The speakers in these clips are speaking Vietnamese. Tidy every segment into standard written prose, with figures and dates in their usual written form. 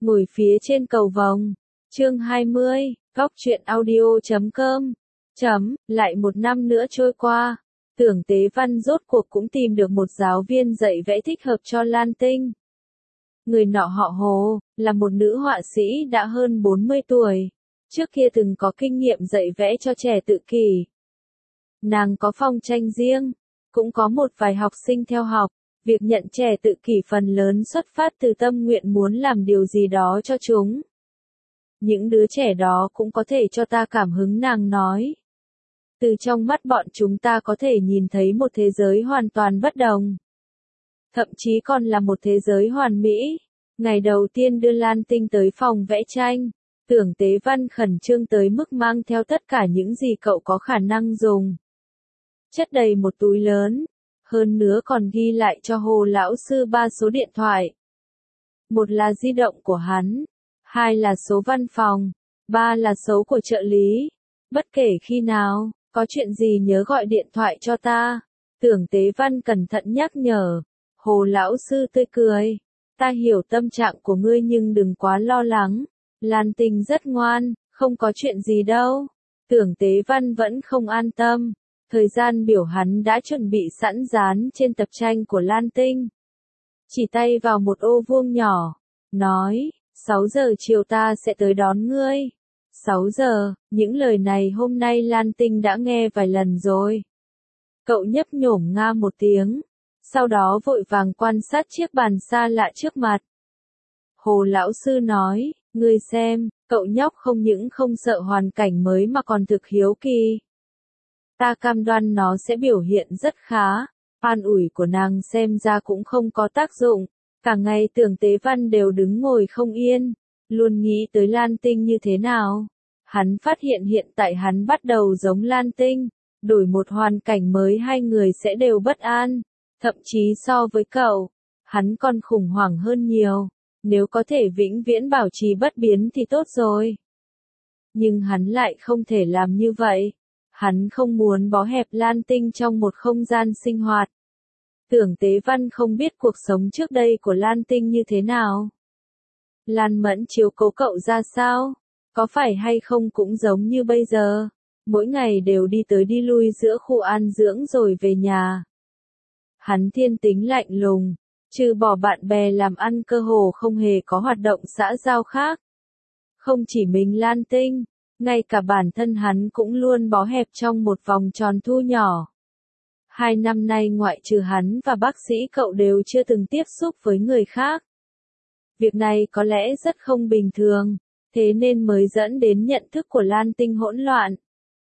Ngồi phía trên cầu vồng. Chương 20, Góc truyện audio.com. Lại một năm nữa trôi qua. Tưởng Tế Văn rốt cuộc cũng tìm được một giáo viên dạy vẽ thích hợp cho Lan Tinh. Người nọ họ Hồ, là một nữ họa sĩ đã hơn 40 tuổi. Trước kia từng có kinh nghiệm dạy vẽ cho trẻ tự kỷ. Nàng có phòng tranh riêng, cũng có một vài học sinh theo học. Việc nhận trẻ tự kỷ phần lớn xuất phát từ tâm nguyện muốn làm điều gì đó cho chúng. Những đứa trẻ đó cũng có thể cho ta cảm hứng, nàng nói. Từ trong mắt bọn chúng ta có thể nhìn thấy một thế giới hoàn toàn bất đồng. Thậm chí còn là một thế giới hoàn mỹ. Ngày đầu tiên đưa Lan Tinh tới phòng vẽ tranh, Tưởng Tế Văn khẩn trương tới mức mang theo tất cả những gì cậu có khả năng dùng. Chất đầy một túi lớn. Hơn nữa còn ghi lại cho Hồ lão sư 3 số điện thoại. Một là di động của hắn, 2 là số văn phòng, 3 là số của trợ lý. Bất kể khi nào, có chuyện gì nhớ gọi điện thoại cho ta. Tưởng Tế Văn cẩn thận nhắc nhở. Hồ lão sư tươi cười. Ta hiểu tâm trạng của ngươi nhưng đừng quá lo lắng. Lan Tinh rất ngoan, không có chuyện gì đâu. Tưởng Tế Văn vẫn không an tâm. Thời gian biểu hắn đã chuẩn bị sẵn dán trên tập tranh của Lan Tinh. Chỉ tay vào một ô vuông nhỏ. Nói, 6 giờ chiều ta sẽ tới đón ngươi. 6 giờ, những lời này hôm nay Lan Tinh đã nghe vài lần rồi. Cậu nhấp nhổm nga một tiếng. Sau đó vội vàng quan sát chiếc bàn xa lạ trước mặt. Hồ lão sư nói, ngươi xem, cậu nhóc không những không sợ hoàn cảnh mới mà còn thực hiếu kỳ. Ta cam đoan nó sẽ biểu hiện rất khá. An ủi của nàng xem ra cũng không có tác dụng. Cả ngày Tưởng Tế Văn đều đứng ngồi không yên, luôn nghĩ tới Lan Tinh như thế nào. Hắn phát hiện hiện tại hắn bắt đầu giống Lan Tinh, đổi một hoàn cảnh mới hai người sẽ đều bất an. Thậm chí so với cậu, hắn còn khủng hoảng hơn nhiều. Nếu có thể vĩnh viễn bảo trì bất biến thì tốt rồi. Nhưng hắn lại không thể làm như vậy. Hắn không muốn bó hẹp Lan Tinh trong một không gian sinh hoạt. Tưởng Tế Văn không biết cuộc sống trước đây của Lan Tinh như thế nào. Lan Mẫn chiếu cố cậu ra sao? Có phải hay không cũng giống như bây giờ? Mỗi ngày đều đi tới đi lui giữa khu an dưỡng rồi về nhà. Hắn thiên tính lạnh lùng, trừ bỏ bạn bè làm ăn cơ hồ không hề có hoạt động xã giao khác. Không chỉ mình Lan Tinh, ngay cả bản thân hắn cũng luôn bó hẹp trong một vòng tròn thu nhỏ. 2 năm nay ngoại trừ hắn và bác sĩ cậu đều chưa từng tiếp xúc với người khác. Việc này có lẽ rất không bình thường, thế nên mới dẫn đến nhận thức của Lan Tinh hỗn loạn.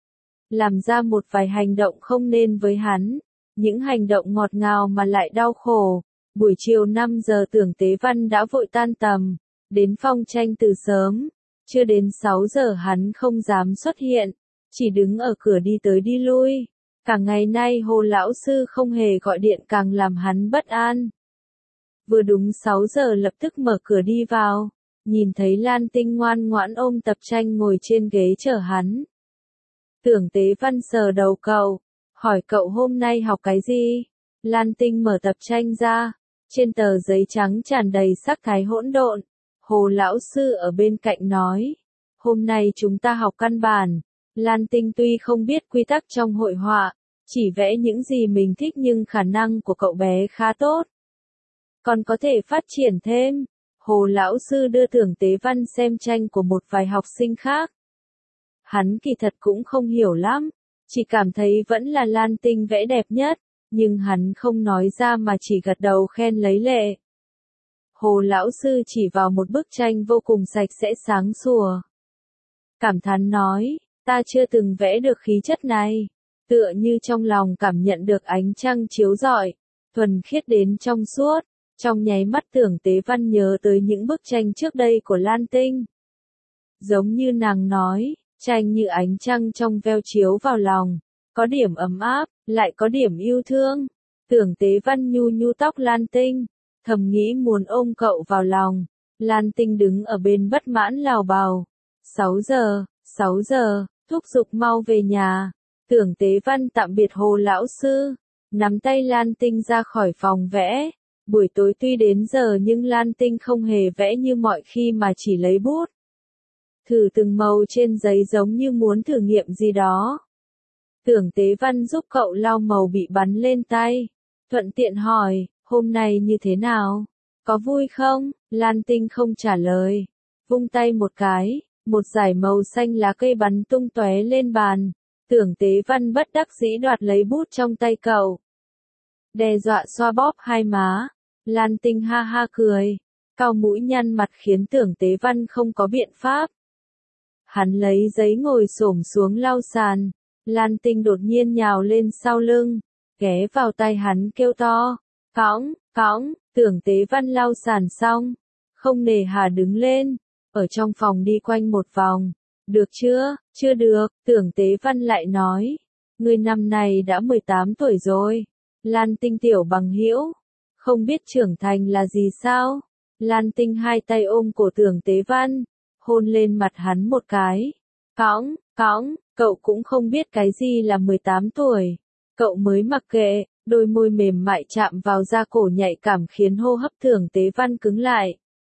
Làm ra một vài hành động không nên với hắn, những hành động ngọt ngào mà lại đau khổ. Buổi chiều 5 giờ Tưởng Tế Văn đã vội tan tầm, đến phòng tranh từ sớm. Chưa đến 6 giờ hắn không dám xuất hiện, chỉ đứng ở cửa đi tới đi lui. Cả ngày nay Hồ lão sư không hề gọi điện càng làm hắn bất an. Vừa đúng 6 giờ lập tức mở cửa đi vào, nhìn thấy Lan Tinh ngoan ngoãn ôm tập tranh ngồi trên ghế chờ hắn. Tưởng Tế Văn sờ đầu cậu, hỏi cậu hôm nay học cái gì? Lan Tinh mở tập tranh ra, trên tờ giấy trắng tràn đầy sắc thái hỗn độn. Hồ lão sư ở bên cạnh nói, hôm nay chúng ta học căn bản. Lan Tinh tuy không biết quy tắc trong hội họa, chỉ vẽ những gì mình thích nhưng khả năng của cậu bé khá tốt. Còn có thể phát triển thêm. Hồ lão sư đưa Tưởng Tế Văn xem tranh của một vài học sinh khác. Hắn kỳ thật cũng không hiểu lắm, chỉ cảm thấy vẫn là Lan Tinh vẽ đẹp nhất, nhưng hắn không nói ra mà chỉ gật đầu khen lấy lệ. Hồ lão sư chỉ vào một bức tranh vô cùng sạch sẽ sáng sủa. Cảm thán nói, ta chưa từng vẽ được khí chất này. Tựa như trong lòng cảm nhận được ánh trăng chiếu rọi, thuần khiết đến trong suốt. Trong nháy mắt Tưởng Tế Văn nhớ tới những bức tranh trước đây của Lan Tinh. Giống như nàng nói, tranh như ánh trăng trong veo chiếu vào lòng. Có điểm ấm áp, lại có điểm yêu thương. Tưởng Tế Văn nhu nhu tóc Lan Tinh, thầm nghĩ muốn ôm cậu vào lòng. Lan Tinh đứng ở bên bất mãn lào bào. 6 giờ, thúc giục mau về nhà. Tưởng Tế Văn tạm biệt Hồ lão sư, nắm tay Lan Tinh ra khỏi phòng vẽ. Buổi tối tuy đến giờ nhưng Lan Tinh không hề vẽ như mọi khi mà chỉ lấy bút. Thử từng màu trên giấy giống như muốn thử nghiệm gì đó. Tưởng Tế Văn giúp cậu lau màu bị bắn lên tay. Thuận tiện hỏi, hôm nay như thế nào? Có vui không? Lan Tinh không trả lời. Vung tay một cái, một dải màu xanh lá cây bắn tung tóe lên bàn. Tưởng Tế Văn bất đắc dĩ đoạt lấy bút trong tay cậu. Đe dọa xoa bóp hai má. Lan Tinh ha ha cười. Cau mũi nhăn mặt khiến Tưởng Tế Văn không có biện pháp. Hắn lấy giấy ngồi xổm xuống lau sàn. Lan Tinh đột nhiên nhào lên sau lưng, ghé vào tay hắn kêu to. Cõng, cõng, Tưởng Tế Văn lau sàn xong. Không nề hà đứng lên, ở trong phòng đi quanh một vòng. Được chưa? Chưa được, Tưởng Tế Văn lại nói. Ngươi năm nay đã 18 tuổi rồi. Lan Tinh tiểu bằng hữu, không biết trưởng thành là gì sao? Lan Tinh hai tay ôm cổ Tưởng Tế Văn, hôn lên mặt hắn một cái. Cõng, cõng, cậu cũng không biết cái gì là 18 tuổi. Cậu mới mặc kệ, đôi môi mềm mại chạm vào da cổ nhạy cảm khiến hô hấp Tưởng Tế Văn cứng lại.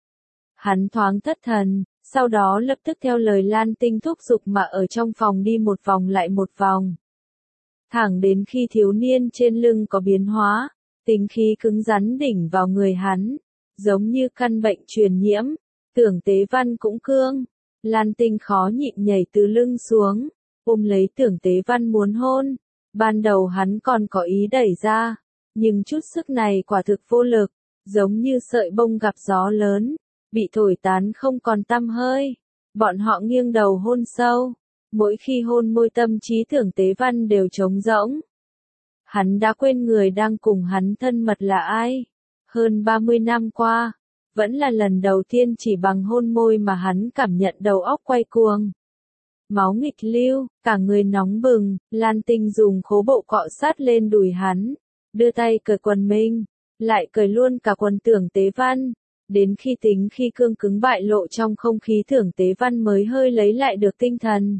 Hắn thoáng thất thần, sau đó lập tức theo lời Lan Tinh thúc giục mà ở trong phòng đi một vòng lại một vòng. Thẳng đến khi thiếu niên trên lưng có biến hóa, tính khí cứng rắn đỉnh vào người hắn, giống như căn bệnh truyền nhiễm. Tưởng Tế Văn cũng cương. Lan Tinh khó nhịn nhảy từ lưng xuống, ôm lấy Tưởng Tế Văn muốn hôn. Ban đầu hắn còn có ý đẩy ra, nhưng chút sức này quả thực vô lực, giống như sợi bông gặp gió lớn, bị thổi tán không còn tăm hơi. Bọn họ nghiêng đầu hôn sâu, mỗi khi hôn môi tâm trí Tưởng Tế Văn đều trống rỗng. Hắn đã quên người đang cùng hắn thân mật là ai. Hơn 30 năm qua, vẫn là lần đầu tiên chỉ bằng hôn môi mà hắn cảm nhận đầu óc quay cuồng. Máu nghịch lưu, cả người nóng bừng, Lan Tinh dùng khố bộ cọ sát lên đùi hắn, đưa tay cởi quần mình, lại cởi luôn cả quần Tưởng Tế Văn. Đến khi tính khi cương cứng bại lộ trong không khí Tưởng Tế Văn mới hơi lấy lại được tinh thần.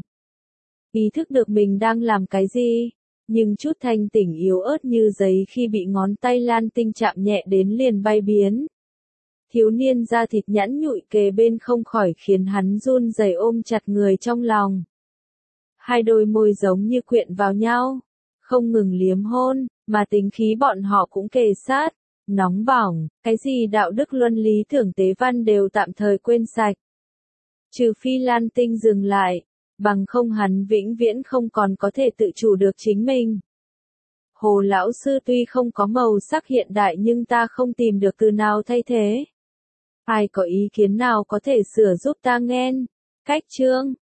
Ý thức được mình đang làm cái gì, nhưng chút thanh tỉnh yếu ớt như giấy khi bị ngón tay Lan Tinh chạm nhẹ đến liền bay biến. Thiếu niên da thịt nhẵn nhụi kề bên không khỏi khiến hắn run rẩy ôm chặt người trong lòng. Hai đôi môi giống như quyện vào nhau, không ngừng liếm hôn, mà tính khí bọn họ cũng kề sát, nóng bỏng, cái gì đạo đức luân lý Tưởng Tế Văn đều tạm thời quên sạch. Trừ phi Lan Tinh dừng lại, bằng không hắn vĩnh viễn không còn có thể tự chủ được chính mình. Hồ lão sư tuy không có màu sắc hiện đại nhưng ta không tìm được từ nào thay thế. Ai có ý kiến nào có thể sửa giúp ta nghe? Cách chương